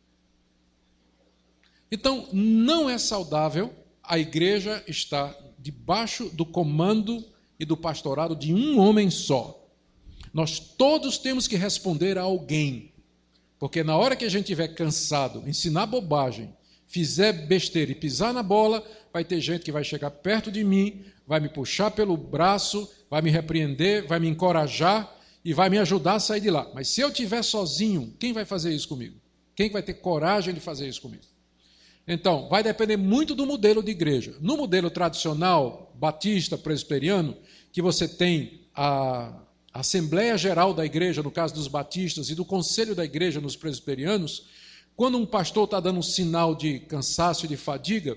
Então, não é saudável a igreja estar debaixo do comando e do pastorado de um homem só. Nós todos temos que responder a alguém, porque na hora que a gente estiver cansado, ensinar bobagem, fizer besteira e pisar na bola, vai ter gente que vai chegar perto de mim, vai me puxar pelo braço, vai me repreender, vai me encorajar e vai me ajudar a sair de lá. Mas se eu estiver sozinho, quem vai fazer isso comigo? Quem vai ter coragem de fazer isso comigo? Então, vai depender muito do modelo de igreja. No modelo tradicional, batista, presbiteriano, que você tem a Assembleia Geral da Igreja, no caso dos batistas, e do Conselho da Igreja nos presbiterianos, quando um pastor está dando um sinal de cansaço e de fadiga,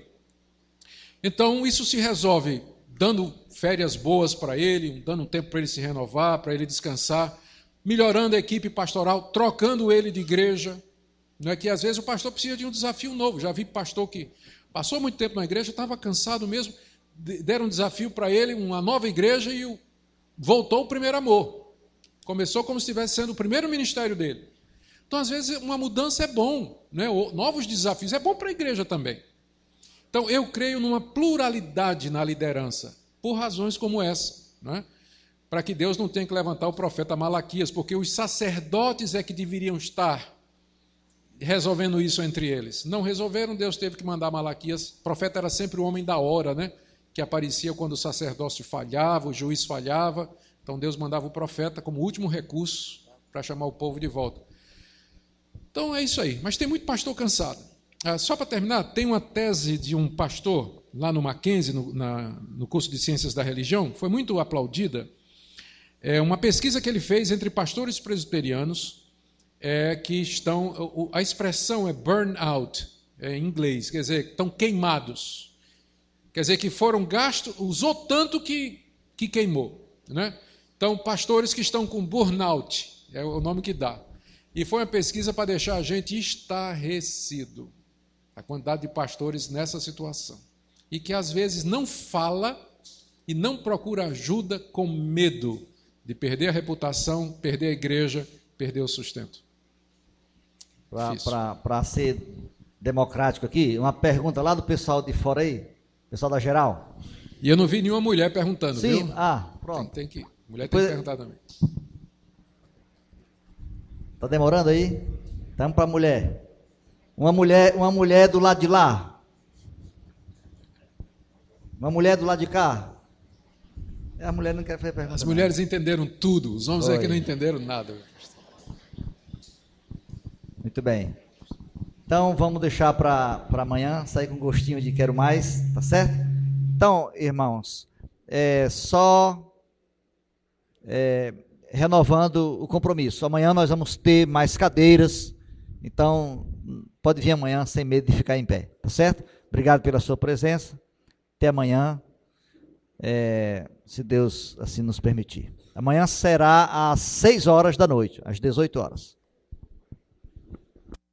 então isso se resolve dando férias boas para ele, dando um tempo para ele se renovar, para ele descansar, melhorando a equipe pastoral, trocando ele de igreja. Não é que às vezes o pastor precisa de um desafio novo. Já vi pastor que passou muito tempo na igreja, estava cansado mesmo, deram um desafio para ele, uma nova igreja, e voltou o primeiro amor. Começou como se estivesse sendo o primeiro ministério dele. Então, às vezes, uma mudança é bom, né? Novos desafios é bom para a igreja também. Então, eu creio numa pluralidade na liderança, por razões como essa, né? Para que Deus não tenha que levantar o profeta Malaquias, porque os sacerdotes é que deveriam estar resolvendo isso entre eles. Não resolveram, Deus teve que mandar Malaquias. O profeta era sempre o homem da hora, né? Que aparecia quando o sacerdócio falhava, o juiz falhava. Então Deus mandava o profeta como último recurso para chamar o povo de volta. Então é isso aí. Mas tem muito pastor cansado. Só para terminar, tem uma tese de um pastor lá no Mackenzie, no curso de Ciências da Religião, foi muito aplaudida. É uma pesquisa que ele fez entre pastores presbiterianos, que estão, a expressão é burnout, em inglês, quer dizer, estão queimados. Quer dizer, que foram gastos, usou tanto que queimou. Né? Então, pastores que estão com burnout, é o nome que dá. E foi uma pesquisa para deixar a gente estarrecido, a quantidade de pastores nessa situação. E que às vezes não fala e não procura ajuda com medo de perder a reputação, perder a igreja, perder o sustento. Para ser democrático aqui, uma pergunta lá do pessoal de fora aí, pessoal da geral. E eu não vi nenhuma mulher perguntando, Sim, viu? Pronto. Tem que, mulher tem que perguntar também. Está demorando aí? Estamos para a mulher. Uma mulher do lado de lá. Uma mulher do lado de cá. A mulher não quer fazer pergunta. As mulheres entenderam tudo, os homens é que não entenderam nada. Muito bem. Então, vamos deixar para amanhã, sair com gostinho de quero mais, tá certo? Então, irmãos, renovando o compromisso. Amanhã nós vamos ter mais cadeiras, então pode vir amanhã sem medo de ficar em pé, tá certo? Obrigado pela sua presença. Até amanhã, se Deus assim nos permitir. Amanhã será às 6 horas da noite, às 18 horas.